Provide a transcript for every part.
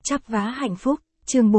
chắp vá hạnh phúc, chương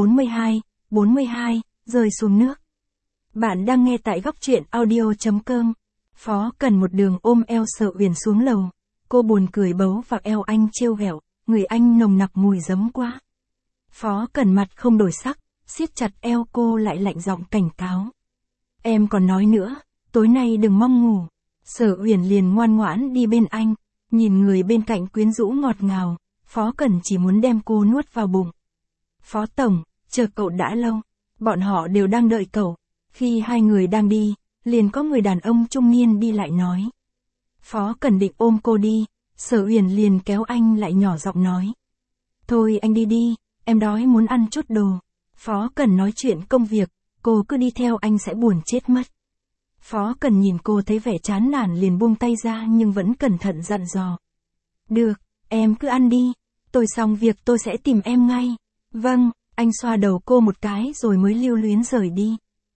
42, rơi xuống nước. Bạn đang nghe tại góc truyện audio.com. Phó Cần một đường ôm eo Sở Uyển xuống lầu. Cô buồn cười bấu vào eo anh trêu ghẹo, người anh nồng nặc mùi giấm quá. Phó Cần mặt không đổi sắc, siết chặt eo cô lại lạnh giọng cảnh cáo. Em còn nói nữa, tối nay đừng mong ngủ. Sở Uyển liền ngoan ngoãn đi bên anh, nhìn người bên cạnh quyến rũ ngọt ngào, Phó Cần chỉ muốn đem cô nuốt vào bụng. Phó Tổng, chờ cậu đã lâu, bọn họ đều đang đợi cậu. Khi hai người đang đi, liền có người đàn ông trung niên đi lại nói. Phó Cần định ôm cô đi, Sở Uyển liền kéo anh lại nhỏ giọng nói. Thôi anh đi đi, em đói muốn ăn chút đồ. Phó Cần nói chuyện công việc, cô cứ đi theo anh sẽ buồn chết mất. Phó Cần nhìn cô thấy vẻ chán nản liền buông tay ra nhưng vẫn cẩn thận dặn dò. Được, em cứ ăn đi, tôi xong việc tôi sẽ tìm em ngay. Vâng, anh xoa đầu cô một cái rồi mới lưu luyến rời đi.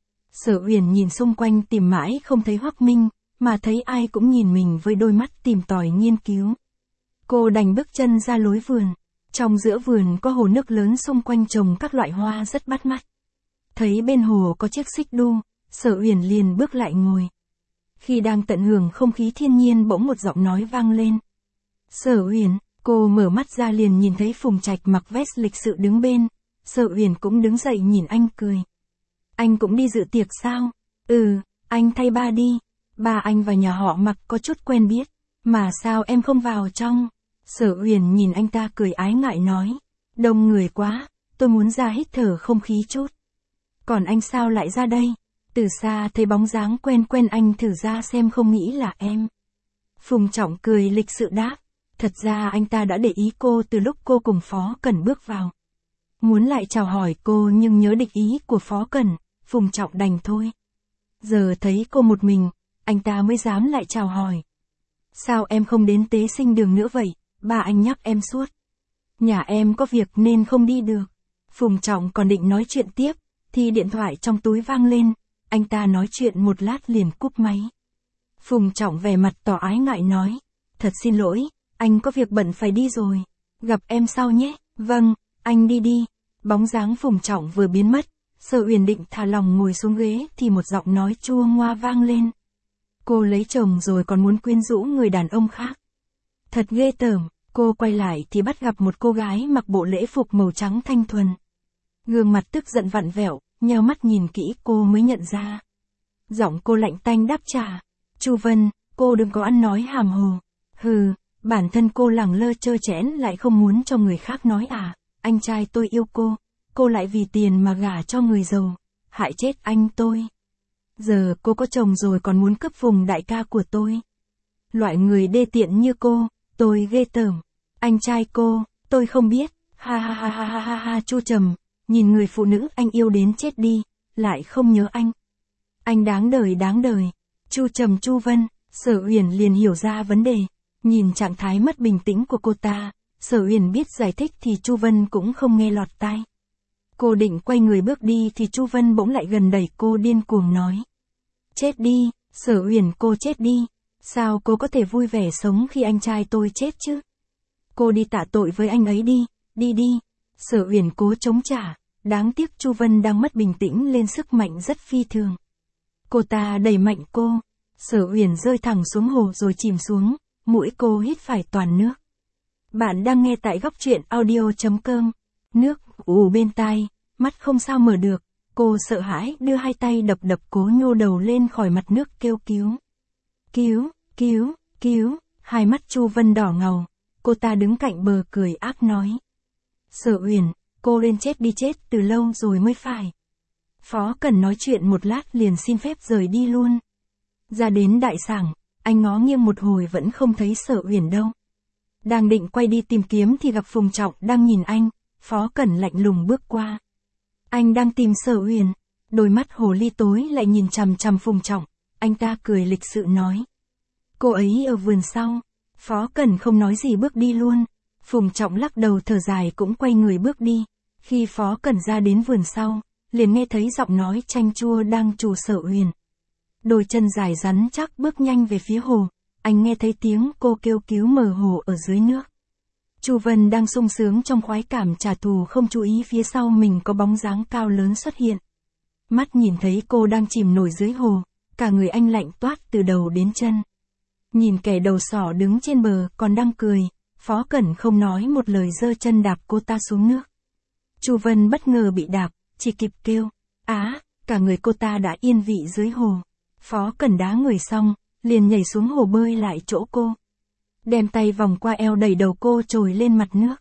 Sở Uyển nhìn xung quanh tìm mãi không thấy Hoắc Minh, mà thấy ai cũng nhìn mình với đôi mắt tìm tòi nghiên cứu. Cô đành bước chân ra lối vườn. Trong giữa vườn có hồ nước lớn xung quanh trồng các loại hoa rất bắt mắt. Thấy bên hồ có chiếc xích đu, Sở Uyển liền bước lại ngồi. Khi đang tận hưởng không khí thiên nhiên bỗng một giọng nói vang lên. Sở Uyển, cô mở mắt ra liền nhìn thấy Phùng Trạch mặc vest lịch sự đứng bên. Sở Uyển cũng đứng dậy nhìn anh cười. Anh cũng đi dự tiệc sao? Ừ, anh thay ba đi. Ba anh và nhà họ Mặc có chút quen biết. Mà sao em không vào trong? Sở Uyển nhìn anh ta cười ái ngại nói. Đông người quá, tôi muốn ra hít thở không khí chút. Còn anh sao lại ra đây? Từ xa thấy bóng dáng quen quen anh thử ra xem không nghĩ là em. Phùng Trọng cười lịch sự đáp. Thật ra anh ta đã để ý cô từ lúc cô cùng Phó Cần bước vào. Muốn lại chào hỏi cô nhưng nhớ địch ý của Phó Cần, Phùng Trọng đành thôi. Giờ thấy cô một mình, anh ta mới dám lại chào hỏi. Sao em không đến tế sinh đường nữa vậy? Ba anh nhắc em suốt. Nhà em có việc nên không đi được. Phùng Trọng còn định nói chuyện tiếp, thì điện thoại trong túi vang lên. Anh ta nói chuyện một lát liền cúp máy. Phùng Trọng vẻ mặt tỏ ái ngại nói. Thật xin lỗi, anh có việc bận phải đi rồi. Gặp em sau nhé. Vâng, anh đi đi. Bóng dáng Phùng Trọng vừa biến mất. Sở Uyển định thả lòng ngồi xuống ghế thì một giọng nói chua ngoa vang lên. Cô lấy chồng rồi còn muốn quyến rũ người đàn ông khác. Thật ghê tởm. Cô quay lại thì bắt gặp một cô gái mặc bộ lễ phục màu trắng thanh thuần. Gương mặt tức giận vặn vẹo, nheo mắt nhìn kỹ cô mới nhận ra. Giọng cô lạnh tanh đáp trả. Chu Vân, cô đừng có ăn nói hàm hồ. Hừ, bản thân cô lẳng lơ trơ trẽn lại không muốn cho người khác nói à. Anh trai tôi yêu cô lại vì tiền mà gả cho người giàu. Hại chết anh tôi. Giờ cô có chồng rồi còn muốn cướp vùng đại ca của tôi. Loại người đê tiện như cô, tôi ghê tởm. Anh trai cô, tôi không biết. Ha ha ha ha ha ha ha. Chu Trầm, nhìn người phụ nữ anh yêu đến chết đi, lại không nhớ anh. Anh đáng đời. Chu Trầm Chu Vân, Sở Uyển liền hiểu ra vấn đề. Nhìn trạng thái mất bình tĩnh của cô ta, Sở Uyển biết giải thích thì Chu Vân cũng không nghe lọt tai. Cô định quay người bước đi thì Chu Vân bỗng lại gần đẩy cô điên cuồng nói. Chết đi, Sở Uyển cô chết đi. Sao cô có thể vui vẻ sống khi anh trai tôi chết chứ? Cô đi tạ tội với anh ấy đi, đi. Sở Uyển cố chống trả, đáng tiếc Chu Vân đang mất bình tĩnh lên sức mạnh rất phi thường. Cô ta đẩy mạnh cô, Sở Uyển rơi thẳng xuống hồ rồi chìm xuống, mũi cô hít phải toàn nước. Bạn đang nghe tại góc truyện audio.com. Nước ù bên tai, mắt không sao mở được, cô sợ hãi đưa hai tay đập cố nhô đầu lên khỏi mặt nước kêu cứu. Cứu, hai mắt Chu Vân đỏ ngầu, cô ta đứng cạnh bờ cười ác nói. Sở Uyển, cô lên chết đi chết từ lâu rồi mới phải. Phó Cần nói chuyện một lát liền xin phép rời đi luôn. Ra đến đại sảnh, anh ngó nghiêng một hồi vẫn không thấy Sở Uyển đâu. Đang định quay đi tìm kiếm thì gặp Phùng Trọng đang nhìn anh, Phó Cần lạnh lùng bước qua. Anh đang tìm Sở Uyển, đôi mắt hồ ly tối lại nhìn chằm chằm Phùng Trọng, anh ta cười lịch sự nói. Cô ấy ở vườn sau. Phó Cần không nói gì bước đi luôn. Phùng Trọng lắc đầu thở dài cũng quay người bước đi. Khi Phó Cần ra đến vườn sau, liền nghe thấy giọng nói chanh chua đang trù Sở Uyển. Đôi chân dài rắn chắc bước nhanh về phía hồ. Anh nghe thấy tiếng cô kêu cứu mờ hồ ở dưới nước. Chu Vân đang sung sướng trong khoái cảm trả thù không chú ý phía sau mình có bóng dáng cao lớn xuất hiện. Mắt nhìn thấy cô đang chìm nổi dưới hồ, cả người anh lạnh toát từ đầu đến chân. Nhìn kẻ đầu sỏ đứng trên bờ còn đang cười, Phó Cẩn không nói một lời giơ chân đạp cô ta xuống nước. Chu Vân bất ngờ bị đạp, chỉ kịp kêu, á, cả người cô ta đã yên vị dưới hồ. Phó Cẩn đá người xong, liền nhảy xuống hồ bơi lại chỗ cô. Đem tay vòng qua eo đẩy đầu cô trồi lên mặt nước.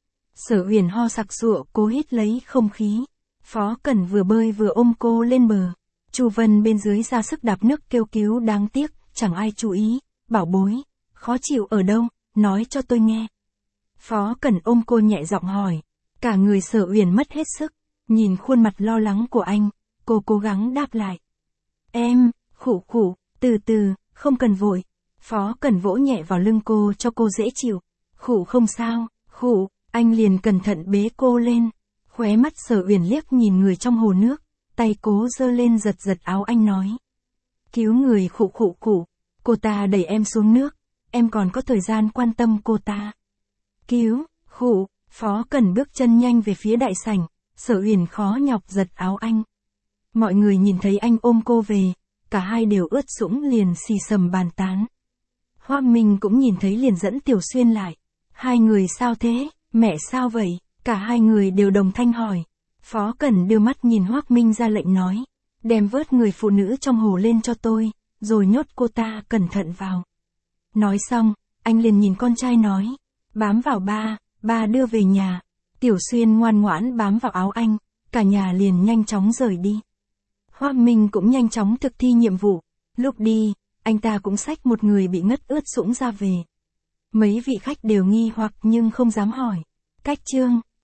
Sở Uyển ho sặc sụa cố hít lấy không khí. Phó Cẩn vừa bơi vừa ôm cô lên bờ. Chu Vân bên dưới ra sức đạp nước kêu cứu đáng tiếc, chẳng ai chú ý. Bảo bối, khó chịu ở đâu, nói cho tôi nghe. Phó Cẩn ôm cô nhẹ giọng hỏi. Cả người Sở Uyển mất hết sức. Nhìn khuôn mặt lo lắng của anh, cô cố gắng đáp lại. Em, khụ khụ, từ từ, không cần vội. Phó Cẩn vỗ nhẹ vào lưng cô cho cô dễ chịu. Khụ không sao, khụ, anh liền cẩn thận bế cô lên. Khóe mắt Sở Uyển liếc nhìn người trong hồ nước, tay cố giơ lên giật giật áo anh nói. Cứu người khụ khụ khụ, cô ta đẩy em xuống nước, em còn có thời gian quan tâm cô ta. Cứu, khụ, Phó Cẩn bước chân nhanh về phía đại sảnh, Sở Uyển khó nhọc giật áo anh. Mọi người nhìn thấy anh ôm cô về, cả hai đều ướt sũng liền xì xầm bàn tán. Hoắc Minh cũng nhìn thấy liền dẫn Tiểu Xuyên lại. Hai người sao thế, mẹ sao vậy? Cả hai người đều đồng thanh hỏi. Phó Cẩn đưa mắt nhìn Hoắc Minh ra lệnh nói. Đem vớt người phụ nữ trong hồ lên cho tôi, rồi nhốt cô ta cẩn thận vào. Nói xong, anh liền nhìn con trai nói. Bám vào ba đưa về nhà. Tiểu Xuyên ngoan ngoãn bám vào áo anh, cả nhà liền nhanh chóng rời đi. Hoắc Minh cũng nhanh chóng thực thi nhiệm vụ. Lúc đi, anh ta cũng xách một người bị ngất ướt sũng ra về. Mấy vị khách đều nghi hoặc nhưng không dám hỏi. Cách chương